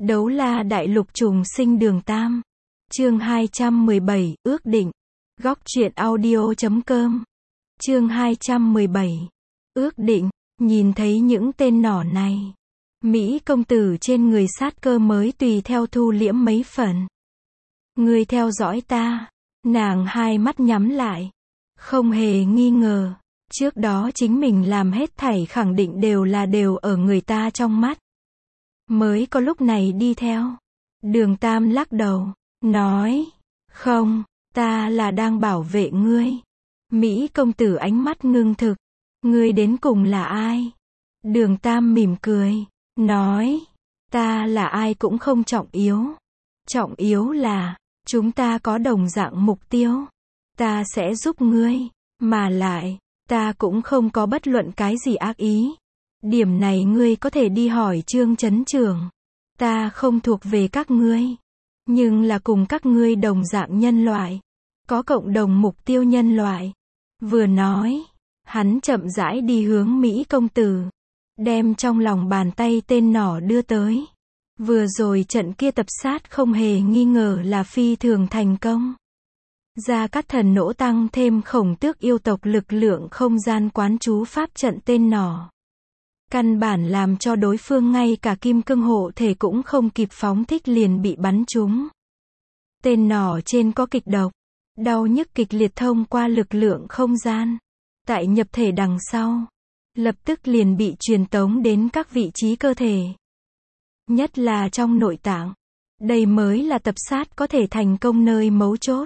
Đấu la đại lục trùng sinh đường Tam. Chương 217, ước định. Góc truyện audio.com. Chương 217. Ước định, nhìn thấy những tên nỏ này. Mỹ công tử trên người sát cơ mới tùy theo thu liễm mấy phần. Ngươi theo dõi ta. Nàng hai mắt nhắm lại. Không hề nghi ngờ. Trước đó chính mình làm hết thảy khẳng định đều ở người ta trong mắt. Mới có lúc này đi theo. Đường Tam lắc đầu, nói, không, ta là đang bảo vệ ngươi. Mỹ công tử ánh mắt ngưng thực, ngươi đến cùng là ai? Đường Tam mỉm cười, nói, ta là ai cũng không trọng yếu. Trọng yếu là, chúng ta có đồng dạng mục tiêu. Ta sẽ giúp ngươi, mà lại, ta cũng không có bất luận cái gì ác ý. Điểm này ngươi có thể đi hỏi Trương Chấn Trưởng. Ta không thuộc về các ngươi, nhưng là cùng các ngươi đồng dạng nhân loại, có cộng đồng mục tiêu nhân loại. Vừa nói, hắn chậm rãi đi hướng Mỹ công tử, đem trong lòng bàn tay tên nỏ đưa tới. Vừa rồi trận kia tập sát không hề nghi ngờ là phi thường thành công. Gia Cát Thần nỗ tăng thêm Khổng Tước yêu tộc lực lượng không gian quán chú pháp trận tên nỏ. Căn bản làm cho đối phương ngay cả kim cương hộ thể cũng không kịp phóng thích liền bị bắn trúng. Tên nỏ trên có kịch độc, đau nhức kịch liệt thông qua lực lượng không gian. Tại nhập thể đằng sau, lập tức liền bị truyền tống đến các vị trí cơ thể. Nhất là trong nội tạng. Đây mới là tập sát có thể thành công nơi mấu chốt.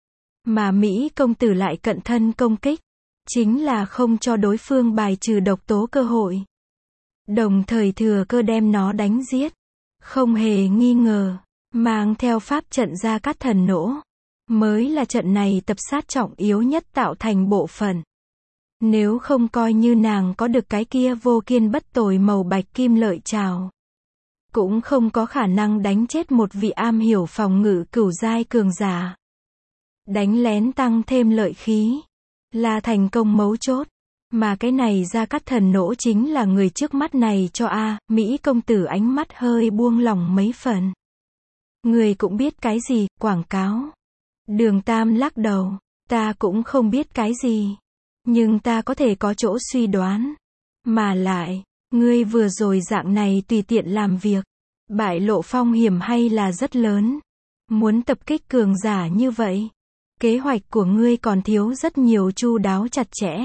Mà Mỹ công tử lại cận thân công kích, chính là không cho đối phương bài trừ độc tố cơ hội. Đồng thời thừa cơ đem nó đánh giết. Không hề nghi ngờ, mang theo pháp trận Gia Cát Thần nỗ, mới là trận này tập sát trọng yếu nhất tạo thành bộ phận. Nếu không coi như nàng có được cái kia vô kiên bất tồi màu bạch kim lợi trảo, cũng không có khả năng đánh chết một vị am hiểu phòng ngự cửu giai cường giả. Đánh lén tăng thêm lợi khí, là thành công mấu chốt. Mà cái này Gia Cát Thần nỗ chính là người trước mắt này cho Mỹ công tử ánh mắt hơi buông lỏng mấy phần. Người cũng biết cái gì, quảng cáo. Đường Tam lắc đầu, ta cũng không biết cái gì. Nhưng ta có thể có chỗ suy đoán. Mà lại, ngươi vừa rồi dạng này tùy tiện làm việc. Bại lộ phong hiểm hay là rất lớn. Muốn tập kích cường giả như vậy. Kế hoạch của ngươi còn thiếu rất nhiều chu đáo chặt chẽ.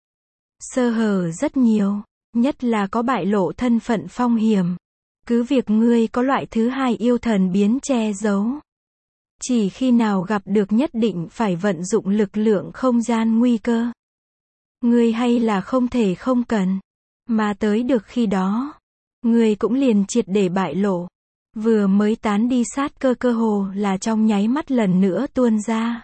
Sơ hở rất nhiều, nhất là có bại lộ thân phận phong hiểm. Cứ việc ngươi có loại thứ hai yêu thần biến che giấu. Chỉ khi nào gặp được nhất định phải vận dụng lực lượng không gian nguy cơ. Ngươi hay là không thể không cần. Mà tới được khi đó, ngươi cũng liền triệt để bại lộ. Vừa mới tán đi sát cơ hồ là trong nháy mắt lần nữa tuôn ra.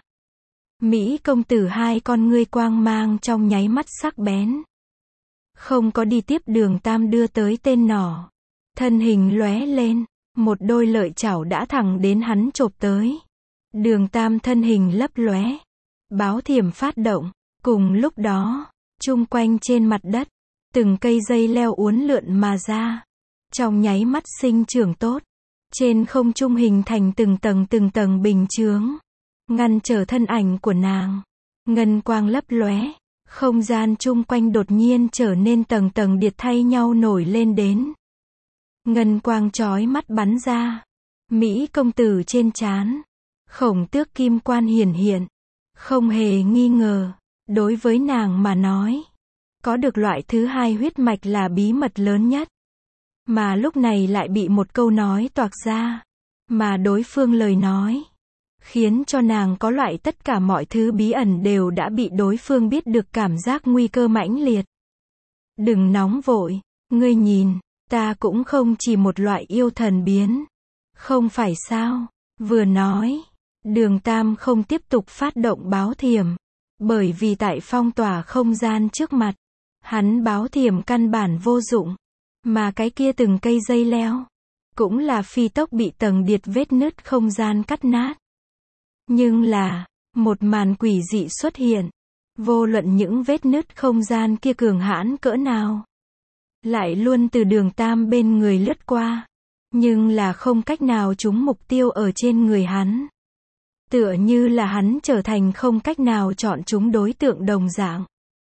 Mỹ công tử hai con ngươi quang mang trong nháy mắt sắc bén. Không có đi tiếp đường Tam đưa tới tên nỏ. Thân hình lóe lên, một đôi lợi chảo đã thẳng đến hắn chộp tới. Đường Tam thân hình lấp lóe. Báo thiểm phát động. Cùng lúc đó, chung quanh trên mặt đất, từng cây dây leo uốn lượn mà ra. Trong nháy mắt sinh trưởng tốt. Trên không trung hình thành từng tầng bình chướng. Ngăn trở thân ảnh của nàng. Ngân quang lấp lóe, không gian chung quanh đột nhiên trở nên tầng điệt thay nhau nổi lên đến. Ngân quang chói mắt bắn ra. Mỹ công tử trên trán, Khổng Tước kim quan hiển hiện. Không hề nghi ngờ, đối với nàng mà nói, có được loại thứ hai huyết mạch là bí mật lớn nhất. Mà lúc này lại bị một câu nói toạc ra. Mà đối phương lời nói khiến cho nàng có loại tất cả mọi thứ bí ẩn đều đã bị đối phương biết được cảm giác nguy cơ mãnh liệt. Đừng nóng vội, ngươi nhìn, ta cũng không chỉ một loại yêu thần biến. Không phải sao? Vừa nói, đường Tam không tiếp tục phát động báo thiểm. Bởi vì tại phong tỏa không gian trước mặt, hắn báo thiểm căn bản vô dụng. Mà cái kia từng cây dây leo, cũng là phi tốc bị tầng điệt vết nứt không gian cắt nát. Nhưng là, một màn quỷ dị xuất hiện. Vô luận những vết nứt không gian kia cường hãn cỡ nào, lại luôn từ đường Tam bên người lướt qua. Nhưng là không cách nào trúng mục tiêu ở trên người hắn. Tựa như là hắn trở thành không cách nào chọn chúng đối tượng đồng dạng.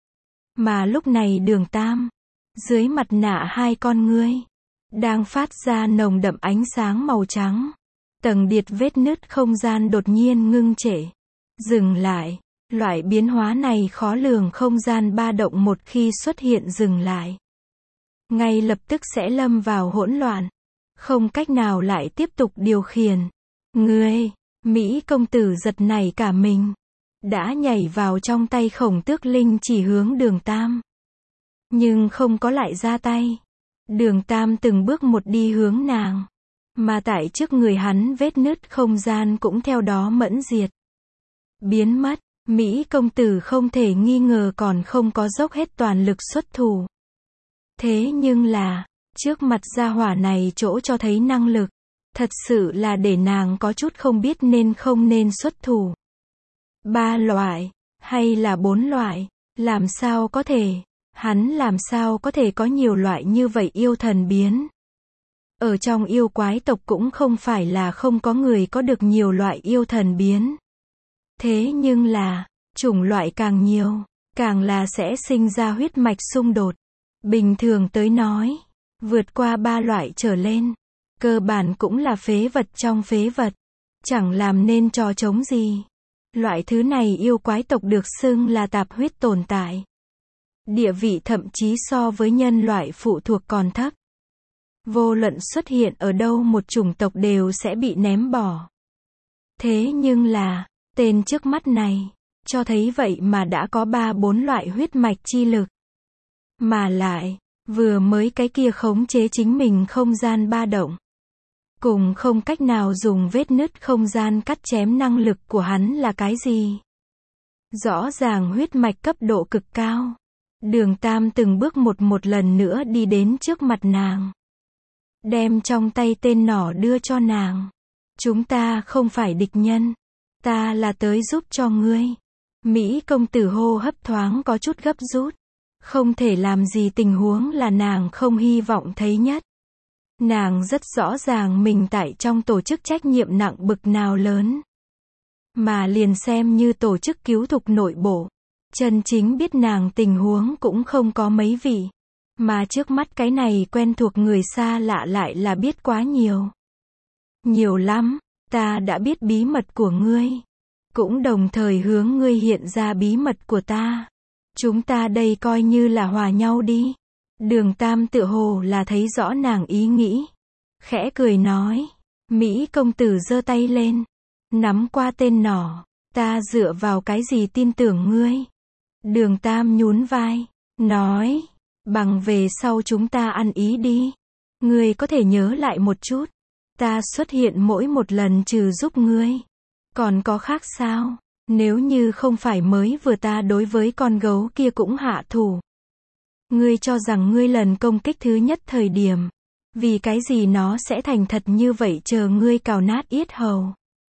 Mà lúc này Đường Tam, dưới mặt nạ hai con ngươi, đang phát ra nồng đậm ánh sáng màu trắng. Tầng điệt vết nứt không gian đột nhiên ngưng trệ. Dừng lại. Loại biến hóa này khó lường không gian ba động một khi xuất hiện dừng lại. Ngay lập tức sẽ lâm vào hỗn loạn. Không cách nào lại tiếp tục điều khiển. Ngươi, Mỹ công tử giật nảy cả mình. Đã nhảy vào trong tay Khổng Tước Linh chỉ hướng Đường Tam. Nhưng không có lại ra tay. Đường Tam từng bước một đi hướng nàng. Mà tại trước người hắn vết nứt không gian cũng theo đó mẫn diệt. Biến mất. Mỹ công tử không thể nghi ngờ còn không có dốc hết toàn lực xuất thủ. Thế nhưng là, trước mặt gia hỏa này chỗ cho thấy năng lực, thật sự là để nàng có chút không biết nên không nên xuất thủ. 3 loại, hay là 4 loại, làm sao có thể, hắn làm sao có thể có nhiều loại như vậy yêu thần biến. Ở trong yêu quái tộc cũng không phải là không có người có được nhiều loại yêu thần biến. Thế nhưng là, chủng loại càng nhiều, càng là sẽ sinh ra huyết mạch xung đột. Bình thường tới nói, vượt qua 3 loại trở lên, cơ bản cũng là phế vật trong phế vật. Chẳng làm nên trò trống gì. Loại thứ này yêu quái tộc được xưng là tạp huyết tồn tại. Địa vị thậm chí so với nhân loại phụ thuộc còn thấp. Vô luận xuất hiện ở đâu một chủng tộc đều sẽ bị ném bỏ. Thế nhưng là, tên trước mắt này, cho thấy vậy mà đã có 3-4 loại huyết mạch chi lực. Mà lại, vừa mới cái kia khống chế chính mình không gian ba động. Cùng không cách nào dùng vết nứt không gian cắt chém năng lực của hắn là cái gì? Rõ ràng huyết mạch cấp độ cực cao. Đường Tam từng bước một lần nữa đi đến trước mặt nàng. Đem trong tay tên nỏ đưa cho nàng. Chúng ta không phải địch nhân. Ta là tới giúp cho ngươi. Mỹ công tử hô hấp thoáng có chút gấp rút. Không thể làm gì tình huống là nàng không hy vọng thấy nhất. Nàng rất rõ ràng mình tại trong tổ chức trách nhiệm nặng bực nào lớn. Mà liền xem như tổ chức cứu thục nội bộ. Chân chính biết nàng tình huống cũng không có mấy vị. Mà trước mắt cái này quen thuộc người xa lạ lại là biết quá nhiều. Nhiều lắm, ta đã biết bí mật của ngươi. Cũng đồng thời hướng ngươi hiện ra bí mật của ta. Chúng ta đây coi như là hòa nhau đi. Đường Tam tựa hồ là thấy rõ nàng ý nghĩ. Khẽ cười nói. Mỹ công tử giơ tay lên. Nắm qua tên nỏ. Ta dựa vào cái gì tin tưởng ngươi? Đường Tam nhún vai. Nói. Bằng về sau chúng ta ăn ý đi. Ngươi có thể nhớ lại một chút. Ta xuất hiện mỗi một lần trừ giúp ngươi. Còn có khác sao? Nếu như không phải mới vừa ta đối với con gấu kia cũng hạ thủ. Ngươi cho rằng ngươi lần công kích thứ nhất thời điểm. Vì cái gì nó sẽ thành thật như vậy chờ ngươi cào nát yết hầu.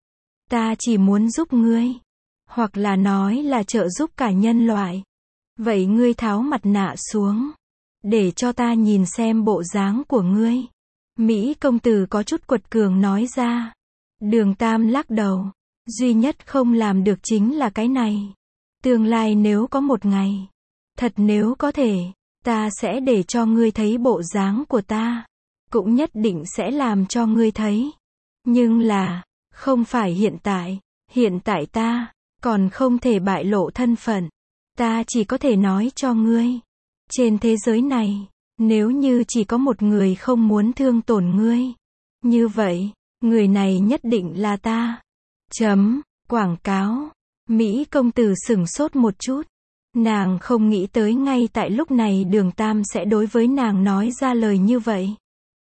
Ta chỉ muốn giúp ngươi. Hoặc là nói là trợ giúp cả nhân loại. Vậy ngươi tháo mặt nạ xuống. Để cho ta nhìn xem bộ dáng của ngươi. Mỹ công tử có chút quật cường nói ra. Đường Tam lắc đầu. Duy nhất không làm được chính là cái này. Tương lai nếu có một ngày. Thật nếu có thể. Ta sẽ để cho ngươi thấy bộ dáng của ta. Cũng nhất định sẽ làm cho ngươi thấy. Nhưng là. Không phải hiện tại. Hiện tại ta. Còn không thể bại lộ thân phận. Ta chỉ có thể nói cho ngươi. Trên thế giới này. Nếu như chỉ có một người không muốn thương tổn ngươi. Như vậy. Người này nhất định là ta. Quảng cáo. Mỹ công tử sửng sốt một chút. Nàng không nghĩ tới ngay tại lúc này Đường Tam sẽ đối với nàng nói ra lời như vậy.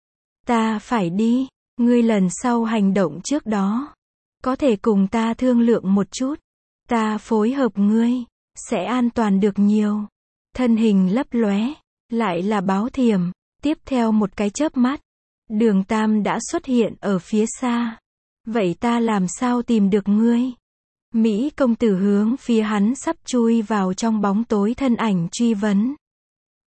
Ta phải đi. Ngươi lần sau hành động trước đó. Có thể cùng ta thương lượng một chút. Ta phối hợp ngươi. Sẽ an toàn được nhiều. Thân hình lấp lóe. Lại là báo thiểm. Tiếp theo một cái chớp mắt. Đường Tam đã xuất hiện ở phía xa. Vậy ta làm sao tìm được ngươi? Mỹ công tử hướng phía hắn sắp chui vào trong bóng tối thân ảnh truy vấn.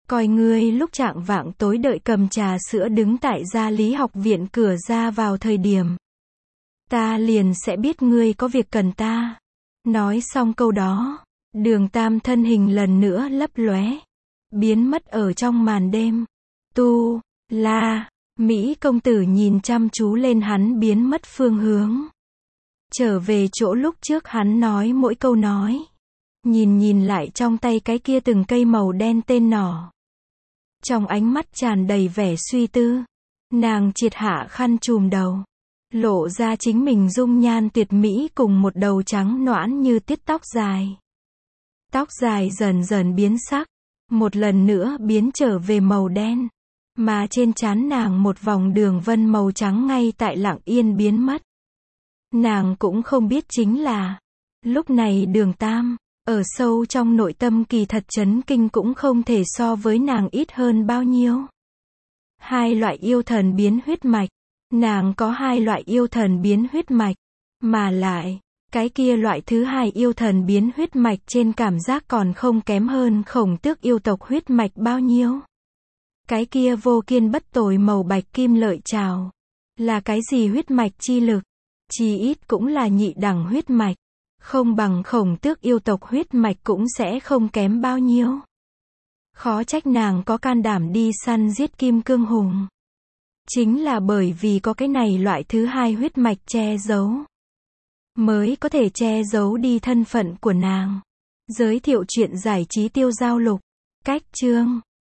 Coi ngươi lúc chạng vạng tối đợi cầm trà sữa đứng tại gia lý học viện cửa ra vào thời điểm. Ta liền sẽ biết ngươi có việc cần ta. Nói xong câu đó, Đường Tam thân hình lần nữa lấp lóe, biến mất ở trong màn đêm. Tu, La, Mỹ công tử nhìn chăm chú lên hắn biến mất phương hướng. Trở về chỗ lúc trước hắn nói mỗi câu nói. Nhìn lại trong tay cái kia từng cây màu đen tên nỏ. Trong ánh mắt tràn đầy vẻ suy tư. Nàng triệt hạ khăn trùm đầu. Lộ ra chính mình dung nhan tuyệt mỹ cùng một đầu trắng nõn như tiết tóc dài. Tóc dài dần dần biến sắc. Một lần nữa biến trở về màu đen. Mà trên trán nàng một vòng đường vân màu trắng ngay tại lặng yên biến mất. Nàng cũng không biết chính là, lúc này Đường Tam, ở sâu trong nội tâm kỳ thật chấn kinh cũng không thể so với nàng ít hơn bao nhiêu. Hai loại yêu thần biến huyết mạch. Nàng có hai loại yêu thần biến huyết mạch. Mà lại, cái kia loại thứ hai yêu thần biến huyết mạch trên cảm giác còn không kém hơn Khổng Tước yêu tộc huyết mạch bao nhiêu. Cái kia vô kiên bất tồi màu bạch kim lợi trảo. Là cái gì huyết mạch chi lực? Chí ít cũng là nhị đẳng huyết mạch. Không bằng Khổng Tước yêu tộc huyết mạch cũng sẽ không kém bao nhiêu. Khó trách nàng có can đảm đi săn giết Kim Cương Hùng. Chính là bởi vì có cái này loại thứ hai huyết mạch che giấu. Mới có thể che giấu đi thân phận của nàng. Giới thiệu truyện giải trí Tiêu Giao Lục. Cách chương